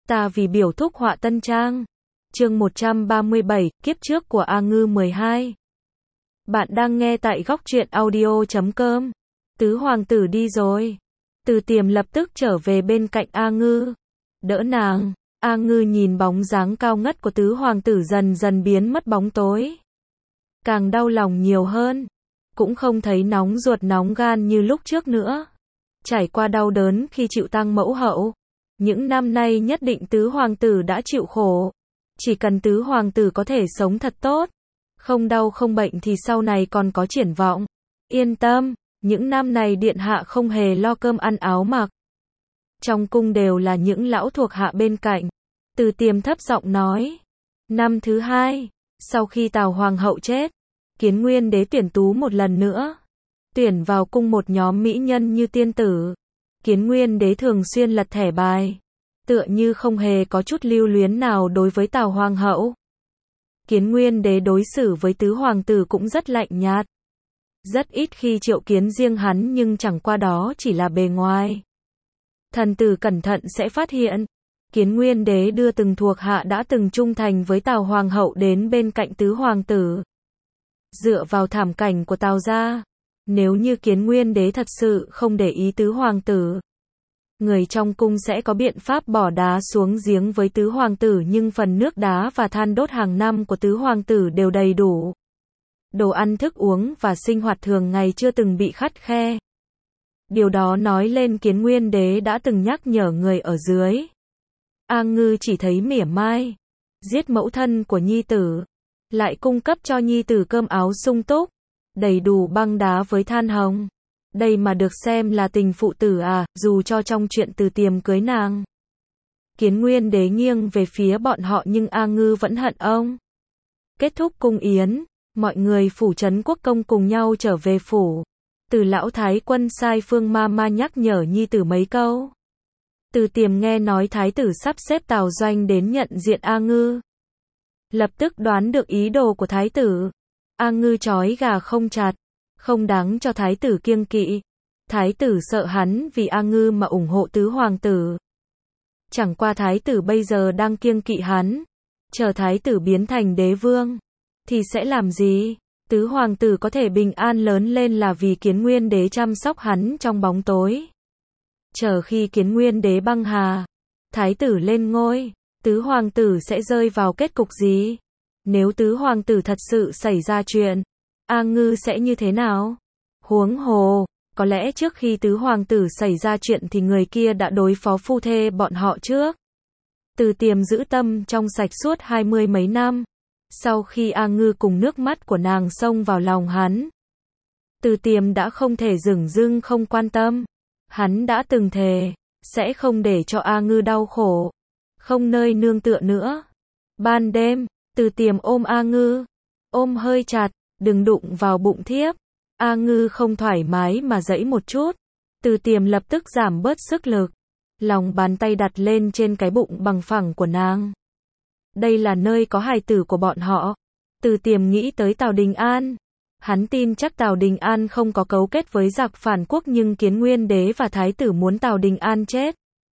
Ta vì biểu thúc họa tân trang. Chương 137, kiếp trước của A Ngư 12. Bạn đang nghe tại góc truyện audio.com. Tứ hoàng tử đi rồi. Từ Tiềm lập tức trở về bên cạnh A Ngư. Đỡ nàng. A Ngư nhìn bóng dáng cao ngất của tứ hoàng tử dần dần biến mất bóng tối. Càng đau lòng nhiều hơn. Cũng không thấy nóng ruột nóng gan như lúc trước nữa. Trải qua đau đớn khi chịu tang mẫu hậu. Những năm nay nhất định tứ hoàng tử đã chịu khổ. Chỉ cần tứ hoàng tử có thể sống thật tốt, không đau không bệnh thì sau này còn có triển vọng. Yên tâm, những năm này điện hạ không hề lo cơm ăn áo mặc. Trong cung đều là những lão thuộc hạ bên cạnh. Từ Tiềm thấp giọng nói. Năm thứ hai, sau khi Tào hoàng hậu chết, Kiến Nguyên đế tuyển tú một lần nữa. Tuyển vào cung một nhóm mỹ nhân như tiên tử. Kiến Nguyên đế thường xuyên lật thẻ bài, tựa như không hề có chút lưu luyến nào đối với Tào hoàng hậu. Kiến Nguyên đế đối xử với tứ hoàng tử cũng rất lạnh nhạt. Rất ít khi triệu kiến riêng hắn nhưng chẳng qua đó chỉ là bề ngoài. Thần tử cẩn thận sẽ phát hiện, Kiến Nguyên đế đưa từng thuộc hạ đã từng trung thành với Tào hoàng hậu đến bên cạnh tứ hoàng tử. Dựa vào thảm cảnh của Tào gia, nếu như Kiến Nguyên đế thật sự không để ý tứ hoàng tử, người trong cung sẽ có biện pháp bỏ đá xuống giếng với tứ hoàng tử, nhưng phần nước đá và than đốt hàng năm của tứ hoàng tử đều đầy đủ. Đồ ăn thức uống và sinh hoạt thường ngày chưa từng bị khắt khe. Điều đó nói lên Kiến Nguyên đế đã từng nhắc nhở người ở dưới. A Ngư chỉ thấy mỉa mai, giết mẫu thân của nhi tử, lại cung cấp cho nhi tử cơm áo sung túc, đầy đủ băng đá với than hồng. Đây mà được xem là tình phụ tử à, dù cho trong chuyện Từ Tiềm cưới nàng. Kiến Nguyên đế nghiêng về phía bọn họ nhưng A Ngư vẫn hận ông. Kết thúc cung yến, mọi người phủ Trấn Quốc công cùng nhau trở về phủ. Từ lão thái quân sai Phương ma ma nhắc nhở nhi tử mấy câu. Từ Tiềm nghe nói thái tử sắp xếp Tào Doanh đến nhận diện A Ngư, lập tức đoán được ý đồ của thái tử. A Ngư trói gà không chặt, không đáng cho thái tử kiêng kỵ. Thái tử sợ hắn vì A Ngư mà ủng hộ tứ hoàng tử. Chẳng qua thái tử bây giờ đang kiêng kỵ hắn. Chờ thái tử biến thành đế vương, thì sẽ làm gì? Tứ hoàng tử có thể bình an lớn lên là vì Kiến Nguyên đế chăm sóc hắn trong bóng tối. Chờ khi Kiến Nguyên đế băng hà, thái tử lên ngôi, tứ hoàng tử sẽ rơi vào kết cục gì? Nếu tứ hoàng tử thật sự xảy ra chuyện, A Ngư sẽ như thế nào? Huống hồ, có lẽ trước khi tứ hoàng tử xảy ra chuyện thì người kia đã đối phó phu thê bọn họ trước. Từ Tiềm giữ tâm trong sạch suốt 20 mấy năm. Sau khi A Ngư cùng nước mắt của nàng xông vào lòng hắn, Từ Tiềm đã không thể dửng dưng không quan tâm. Hắn đã từng thề, sẽ không để cho A Ngư đau khổ, không nơi nương tựa nữa. Ban đêm, Từ Tiềm ôm A Ngư, ôm hơi chặt, đừng đụng vào bụng thiếp. A Ngư không thoải mái mà giãy một chút. Từ Tiềm lập tức giảm bớt sức lực, lòng bàn tay đặt lên trên cái bụng bằng phẳng của nàng. Đây là nơi có hài tử của bọn họ. Từ Tiềm nghĩ tới Tào Đình An. Hắn tin chắc Tào Đình An không có cấu kết với giặc phản quốc, nhưng Kiến Nguyên đế và thái tử muốn Tào Đình An chết,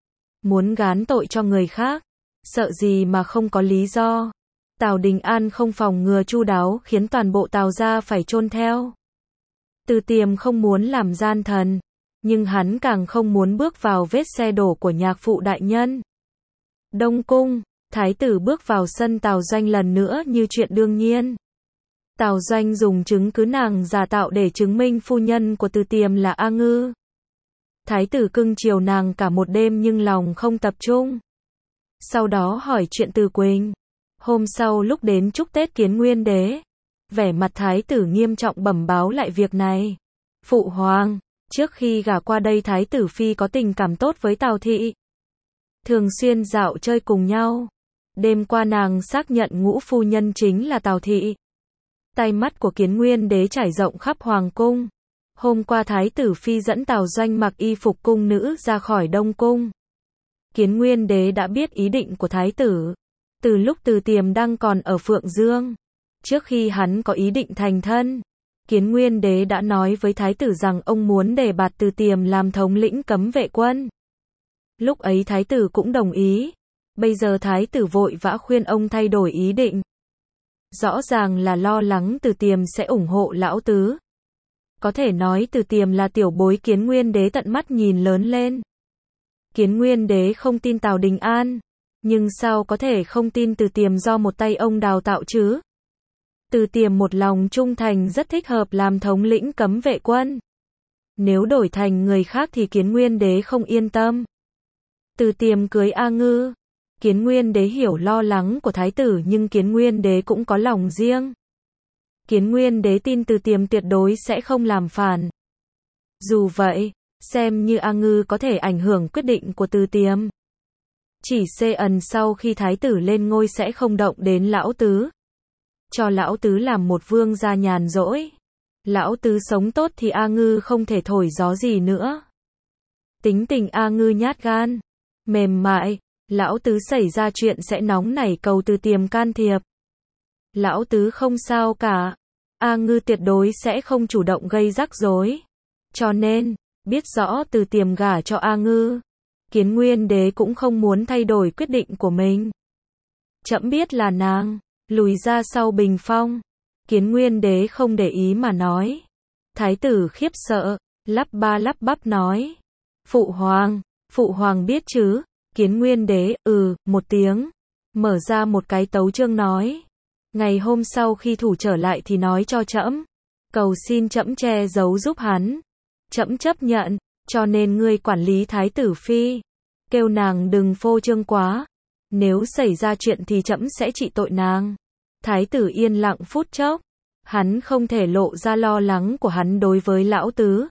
muốn gán tội cho người khác, sợ gì mà không có lý do. Tào Đình An không phòng ngừa chu đáo khiến toàn bộ Tào gia phải chôn theo. Từ Tiềm không muốn làm gian thần, nhưng hắn càng không muốn bước vào vết xe đổ của nhạc phụ đại nhân. Đông cung, thái tử bước vào sân Tào Doanh lần nữa như chuyện đương nhiên. Tào Doanh dùng chứng cứ nàng giả tạo để chứng minh phu nhân của Từ Tiềm là A Ngư. Thái tử cưng chiều nàng cả một đêm nhưng lòng không tập trung. Sau đó hỏi chuyện Từ Quỳnh. Hôm sau lúc đến chúc Tết Kiến Nguyên đế, vẻ mặt thái tử nghiêm trọng bẩm báo lại việc này. Phụ hoàng, trước khi gả qua đây thái tử phi có tình cảm tốt với Tào thị, thường xuyên dạo chơi cùng nhau. Đêm qua nàng xác nhận ngũ phu nhân chính là Tào thị. Tai mắt của Kiến Nguyên đế trải rộng khắp hoàng cung. Hôm qua thái tử phi dẫn Tào Doanh mặc y phục cung nữ ra khỏi Đông cung. Kiến Nguyên đế đã biết ý định của thái tử từ lúc Từ Tiềm đang còn ở Phượng Dương. Trước khi hắn có ý định thành thân, Kiến Nguyên đế đã nói với thái tử rằng ông muốn đề bạt Từ Tiềm làm thống lĩnh cấm vệ quân. Lúc ấy thái tử cũng đồng ý. Bây giờ thái tử vội vã khuyên ông thay đổi ý định. Rõ ràng là lo lắng Từ Tiềm sẽ ủng hộ lão tứ. Có thể nói Từ Tiềm là tiểu bối Kiến Nguyên Đế tận mắt nhìn lớn lên. Kiến Nguyên Đế không tin Tào Đình An, nhưng sao có thể không tin Từ Tiềm do một tay ông đào tạo chứ? Từ Tiềm một lòng trung thành rất thích hợp làm thống lĩnh cấm vệ quân. Nếu đổi thành người khác thì Kiến Nguyên Đế không yên tâm. Từ Tiềm cưới A Ngư. Kiến Nguyên Đế hiểu lo lắng của thái tử nhưng Kiến Nguyên Đế cũng có lòng riêng. Kiến Nguyên Đế tin Từ Tiềm tuyệt đối sẽ không làm phản. Dù vậy, xem như A Ngư có thể ảnh hưởng quyết định của Từ Tiềm. Chỉ ẩn sau khi thái tử lên ngôi sẽ không động đến lão tứ. Cho lão tứ làm một vương gia nhàn rỗi. Lão tứ sống tốt thì A Ngư không thể thổi gió gì nữa. Tính tình A Ngư nhát gan, mềm mại, lão tứ xảy ra chuyện sẽ nóng nảy cầu Từ Tiềm can thiệp. Lão tứ không sao cả, A Ngư tuyệt đối sẽ không chủ động gây rắc rối. Cho nên, biết rõ Từ Tiềm gả cho A Ngư, Kiến Nguyên Đế cũng không muốn thay đổi quyết định của mình. Trẫm biết là nàng lùi ra sau bình phong. Kiến Nguyên Đế không để ý mà nói. Thái tử khiếp sợ, lắp bắp nói. Phụ hoàng biết chứ? Kiến Nguyên Đế, một tiếng. Mở ra một cái tấu chương nói. Ngày hôm sau khi thủ trở lại thì nói cho trẫm. Cầu xin trẫm che giấu giúp hắn. Trẫm chấp nhận, cho nên ngươi quản lý thái tử phi. Kêu nàng đừng phô trương quá. Nếu xảy ra chuyện thì trẫm sẽ trị tội nàng. Thái tử yên lặng phút chốc. Hắn không thể lộ ra lo lắng của hắn đối với lão tứ.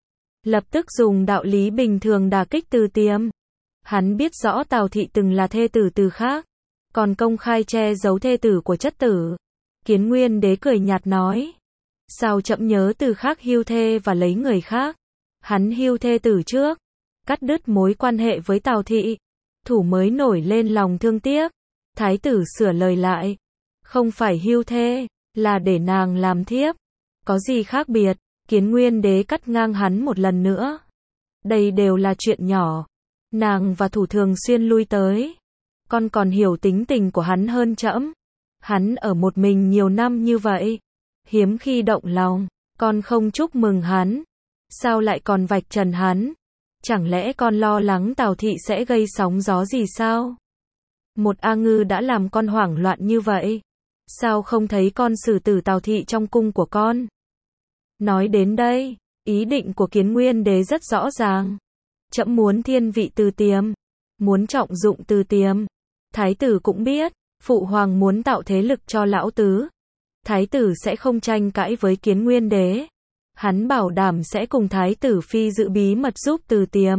Lập tức dùng đạo lý bình thường đả kích Từ Tiềm. Hắn biết rõ Tào thị từng là thê tử Từ khác, còn công khai che giấu thê tử của chất tử. Kiến Nguyên Đế cười nhạt nói. Sao trẫm nhớ Từ khác hưu thê và lấy người khác. Hắn hưu thê tử trước, cắt đứt mối quan hệ với Tào thị. Thủ mới nổi lên lòng thương tiếc. Thái tử sửa lời lại. Không phải hưu thê, là để nàng làm thiếp. Có gì khác biệt? Kiến Nguyên Đế cắt ngang hắn một lần nữa. Đây đều là chuyện nhỏ. Nàng và thủ thường xuyên lui tới. Con còn hiểu tính tình của hắn hơn trẫm. Hắn ở một mình nhiều năm như vậy. Hiếm khi động lòng. Con không chúc mừng hắn. Sao lại còn vạch trần hắn? Chẳng lẽ con lo lắng Tào thị sẽ gây sóng gió gì sao? Một A Ngư đã làm con hoảng loạn như vậy. Sao không thấy con xử tử Tào thị trong cung của con? Nói đến đây, ý định của Kiến Nguyên Đế rất rõ ràng. Trẫm muốn thiên vị Từ Tiềm, muốn trọng dụng Từ Tiềm. Thái tử cũng biết, phụ hoàng muốn tạo thế lực cho lão tứ. Thái tử sẽ không tranh cãi với Kiến Nguyên Đế. Hắn bảo đảm sẽ cùng thái tử phi giữ bí mật giúp Từ Tiềm.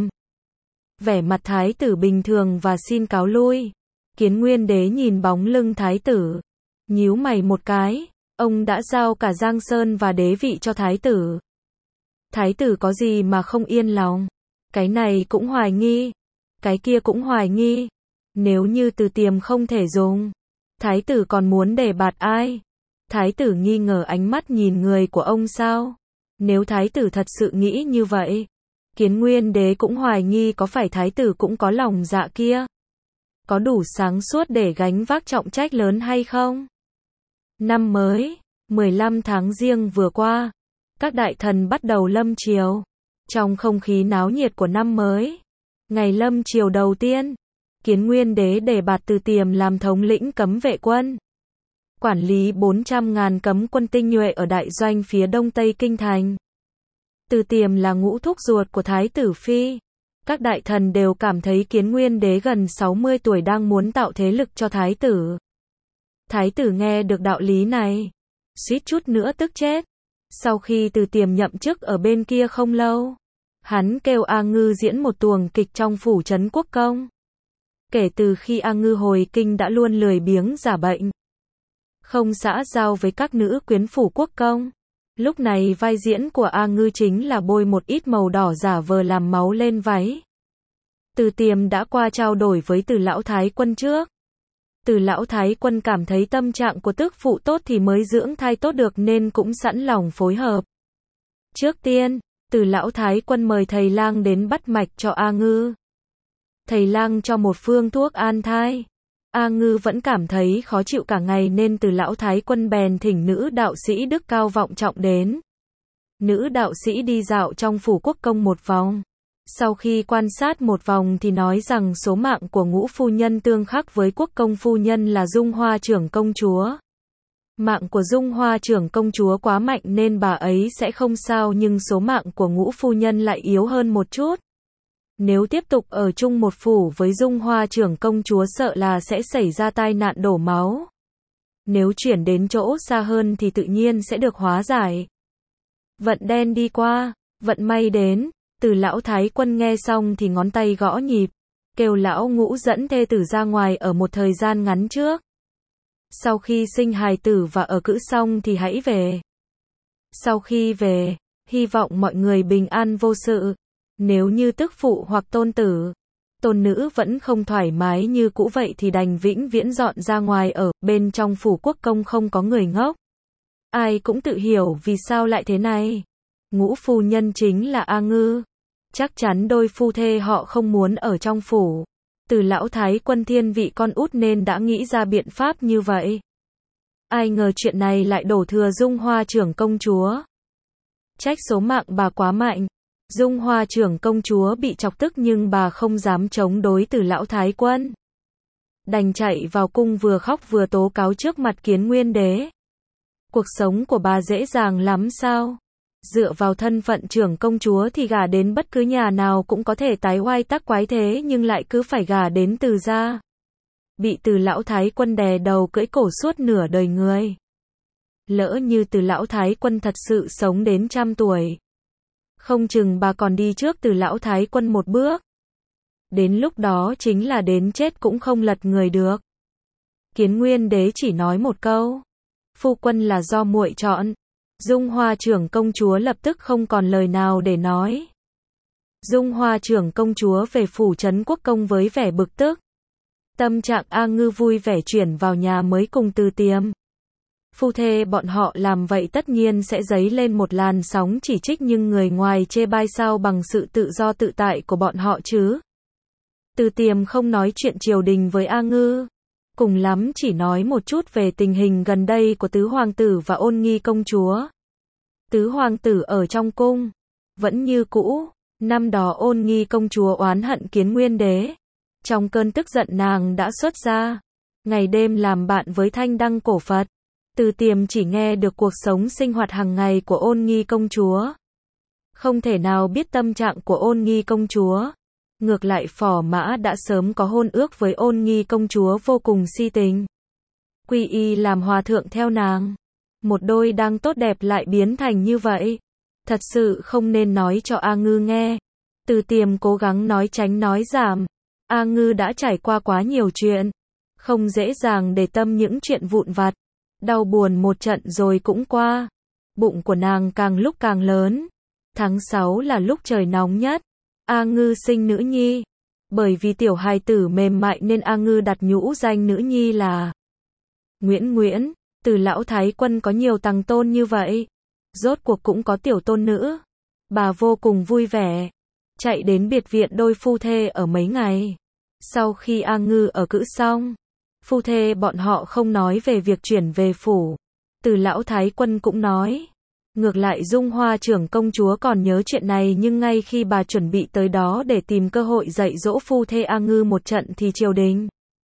Vẻ mặt thái tử bình thường và xin cáo lui. Kiến Nguyên Đế nhìn bóng lưng thái tử, nhíu mày một cái. Ông đã giao cả Giang Sơn và đế vị cho thái tử. Thái tử có gì mà không yên lòng? Cái này cũng hoài nghi, cái kia cũng hoài nghi. Nếu như Từ Tiềm không thể dùng, thái tử còn muốn đề bạt ai? Thái tử nghi ngờ ánh mắt nhìn người của ông sao? Nếu thái tử thật sự nghĩ như vậy, Kiến Nguyên Đế cũng hoài nghi có phải thái tử cũng có lòng dạ kia. Có đủ sáng suốt để gánh vác trọng trách lớn hay không? Năm mới, 15 tháng Giêng vừa qua, các đại thần bắt đầu lâm triều. Trong không khí náo nhiệt của năm mới, ngày lâm triều đầu tiên, Kiến Nguyên Đế đề bạt Từ Tiềm làm thống lĩnh cấm vệ quân. Quản lý 400.000 cấm quân tinh nhuệ ở đại doanh phía đông tây kinh thành. Từ Tiềm là ngũ thúc ruột của thái tử phi. Các đại thần đều cảm thấy Kiến Nguyên Đế gần 60 tuổi đang muốn tạo thế lực cho thái tử. Thái tử nghe được đạo lý này, suýt chút nữa tức chết. Sau khi Từ Tiềm nhậm chức ở bên kia không lâu, hắn kêu A Ngư diễn một tuồng kịch trong phủ trấn quốc công. Kể từ khi A Ngư hồi kinh đã luôn lười biếng giả bệnh, không xã giao với các nữ quyến phủ quốc công. Lúc này vai diễn của A Ngư chính là bôi một ít màu đỏ giả vờ làm máu lên váy. Từ Tiềm đã qua trao đổi với Từ lão thái quân trước. Từ lão thái quân cảm thấy tâm trạng của tức phụ tốt thì mới dưỡng thai tốt được nên cũng sẵn lòng phối hợp. Trước tiên, Từ lão thái quân mời thầy lang đến bắt mạch cho A Ngư. thầy lang cho một phương thuốc an thai. A Ngư vẫn cảm thấy khó chịu cả ngày nên Từ lão thái quân bèn thỉnh nữ đạo sĩ đức cao vọng trọng đến. Nữ đạo sĩ đi dạo trong phủ quốc công một vòng. Sau khi quan sát một vòng thì nói rằng số mạng của Ngũ phu nhân tương khắc với quốc công phu nhân là Dung Hoa trưởng công chúa. Mạng của Dung Hoa trưởng công chúa quá mạnh nên bà ấy sẽ không sao, nhưng số mạng của Ngũ phu nhân lại yếu hơn một chút. Nếu tiếp tục ở chung một phủ với Dung Hoa trưởng công chúa sợ là sẽ xảy ra tai nạn đổ máu. Nếu chuyển đến chỗ xa hơn thì tự nhiên sẽ được hóa giải. Vận đen đi qua, vận may đến. Từ lão thái quân nghe xong thì ngón tay gõ nhịp, kêu lão Ngũ dẫn thê tử ra ngoài ở một thời gian ngắn trước. Sau khi sinh hài tử và ở cữ xong thì hãy về. Sau khi về, hy vọng mọi người bình an vô sự. Nếu như tức phụ hoặc tôn tử, tôn nữ vẫn không thoải mái như cũ vậy thì đành vĩnh viễn dọn ra ngoài ở, bên trong phủ quốc công không có người ngốc. Ai cũng tự hiểu vì sao lại thế này. Ngũ phu nhân chính là A Ngư. Chắc chắn đôi phu thê họ không muốn ở trong phủ. Từ lão thái quân thiên vị con út nên đã nghĩ ra biện pháp như vậy. Ai ngờ chuyện này lại đổ thừa Dung Hoa trưởng công chúa. Trách số mạng bà quá mạnh. Dung Hoa trưởng công chúa bị chọc tức nhưng bà không dám chống đối Từ lão thái quân. Đành chạy vào cung vừa khóc vừa tố cáo trước mặt Kiến Nguyên đế. Cuộc sống của bà dễ dàng lắm sao? Dựa vào thân phận trưởng công chúa thì gả đến bất cứ nhà nào cũng có thể tái oai tắc quái thế nhưng lại cứ phải gả đến Từ gia. Bị Từ lão thái quân đè đầu cưỡi cổ suốt nửa đời người. Lỡ như Từ lão thái quân thật sự sống đến 100 tuổi. Không chừng bà còn đi trước Từ lão thái quân một bước. Đến lúc đó chính là đến chết cũng không lật người được. Kiến Nguyên đế chỉ nói một câu. Phu quân là do muội chọn. Dung Hoa trưởng công chúa lập tức không còn lời nào để nói. Dung Hoa trưởng công chúa về phủ trấn quốc công với vẻ bực tức. Tâm trạng A Ngư vui vẻ chuyển vào nhà mới cùng Từ Tiềm. Phu thê bọn họ làm vậy tất nhiên sẽ dấy lên một làn sóng chỉ trích nhưng người ngoài chê bai sao bằng sự tự do tự tại của bọn họ chứ. Từ Tiềm không nói chuyện triều đình với A Ngư. Cùng lắm chỉ nói một chút về tình hình gần đây của tứ hoàng tử và Ôn Nghi công chúa. Tứ hoàng tử ở trong cung, vẫn như cũ, năm đó Ôn Nghi công chúa oán hận Kiến Nguyên đế. Trong cơn tức giận nàng đã xuất ra, ngày đêm làm bạn với thanh đăng cổ Phật. Từ Tiềm chỉ nghe được cuộc sống sinh hoạt hàng ngày của Ôn Nghi công chúa. Không thể nào biết tâm trạng của Ôn Nghi công chúa. Ngược lại Phò Mã đã sớm có hôn ước với Ôn Nghi công chúa vô cùng si tình. Quy y làm hòa thượng theo nàng. Một đôi đang tốt đẹp lại biến thành như vậy. Thật sự không nên nói cho A Ngư nghe. Từ Tiềm cố gắng nói tránh nói giảm. A Ngư đã trải qua quá nhiều chuyện. Không dễ dàng để tâm những chuyện vụn vặt. Đau buồn một trận rồi cũng qua. Bụng của nàng càng lúc càng lớn. Tháng 6 là lúc trời nóng nhất. A Ngư sinh nữ nhi. Bởi vì tiểu hài tử mềm mại nên A Ngư đặt nhũ danh nữ nhi là Nguyễn Nguyễn. Từ lão thái quân có nhiều tăng tôn như vậy. Rốt cuộc cũng có tiểu tôn nữ. Bà vô cùng vui vẻ. Chạy đến biệt viện đôi phu thê ở mấy ngày. Sau khi A Ngư ở cữ xong, phu thê bọn họ không nói về việc chuyển về phủ. Từ lão thái quân cũng nói. Ngược lại Dung Hoa trưởng công chúa còn nhớ chuyện này nhưng ngay khi bà chuẩn bị tới đó để tìm cơ hội dạy dỗ phu thê A Ngư một trận thì triều đình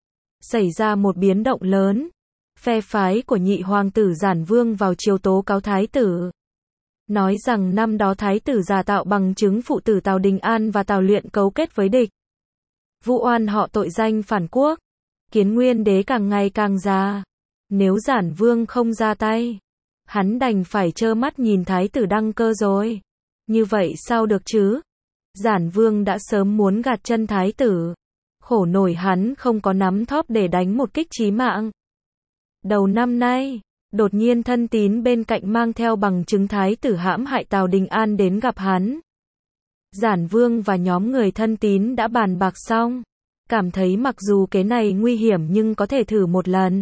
xảy ra một biến động lớn. Phe phái của nhị hoàng tử Giản Vương vào triều tố cáo thái tử. Nói rằng năm đó thái tử giả tạo bằng chứng phụ tử Tào Đình An và Tào Luyện cấu kết với địch. Vu oan họ tội danh phản quốc. Kiến Nguyên đế càng ngày càng già. Nếu Giản Vương không ra tay, hắn đành phải trơ mắt nhìn thái tử đăng cơ rồi. Như vậy sao được chứ? Giản Vương đã sớm muốn gạt chân thái tử. Khổ nổi hắn không có nắm thóp để đánh một kích chí mạng. Đầu năm nay, đột nhiên thân tín bên cạnh mang theo bằng chứng thái tử hãm hại Tào Đình An đến gặp hắn. Giản Vương và nhóm người thân tín đã bàn bạc xong. Cảm thấy mặc dù cái này nguy hiểm nhưng có thể thử một lần.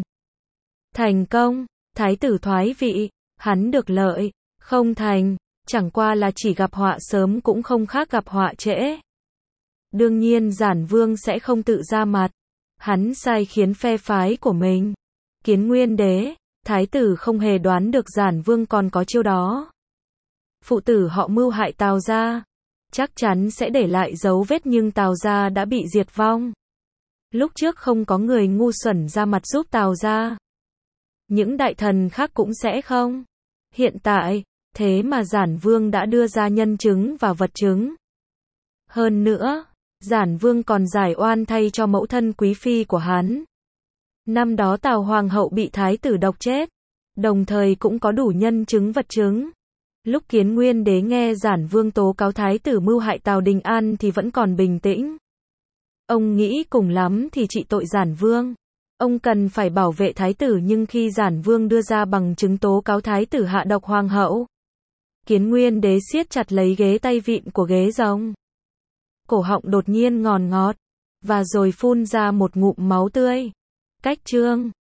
Thành công, thái tử thoái vị, hắn được lợi, không thành, chẳng qua là chỉ gặp họa sớm cũng không khác gặp họa trễ. Đương nhiên Giản Vương sẽ không tự ra mặt. Hắn sai khiến phe phái của mình. Kiến Nguyên Đế, thái tử không hề đoán được Giản Vương còn có chiêu đó. Phụ tử họ mưu hại Tào gia, chắc chắn sẽ để lại dấu vết nhưng Tào gia đã bị diệt vong. Lúc trước không có người ngu xuẩn ra mặt giúp Tào gia. Những đại thần khác cũng sẽ không. Hiện tại, thế mà Giản Vương đã đưa ra nhân chứng và vật chứng. Hơn nữa, Giản Vương còn giải oan thay cho mẫu thân quý phi của hắn. Năm đó Tào Hoàng hậu bị thái tử độc chết, đồng thời cũng có đủ nhân chứng vật chứng. Lúc Kiến Nguyên Đế nghe Giản Vương tố cáo thái tử mưu hại Tào Đình An thì vẫn còn bình tĩnh. Ông nghĩ cùng lắm thì trị tội Giản Vương. Ông cần phải bảo vệ thái tử nhưng khi Giản Vương đưa ra bằng chứng tố cáo thái tử hạ độc hoàng hậu, Kiến Nguyên Đế siết chặt lấy ghế tay vịn của ghế rồng. Cổ họng đột nhiên ngòn ngọt, và rồi phun ra một ngụm máu tươi. Cách chương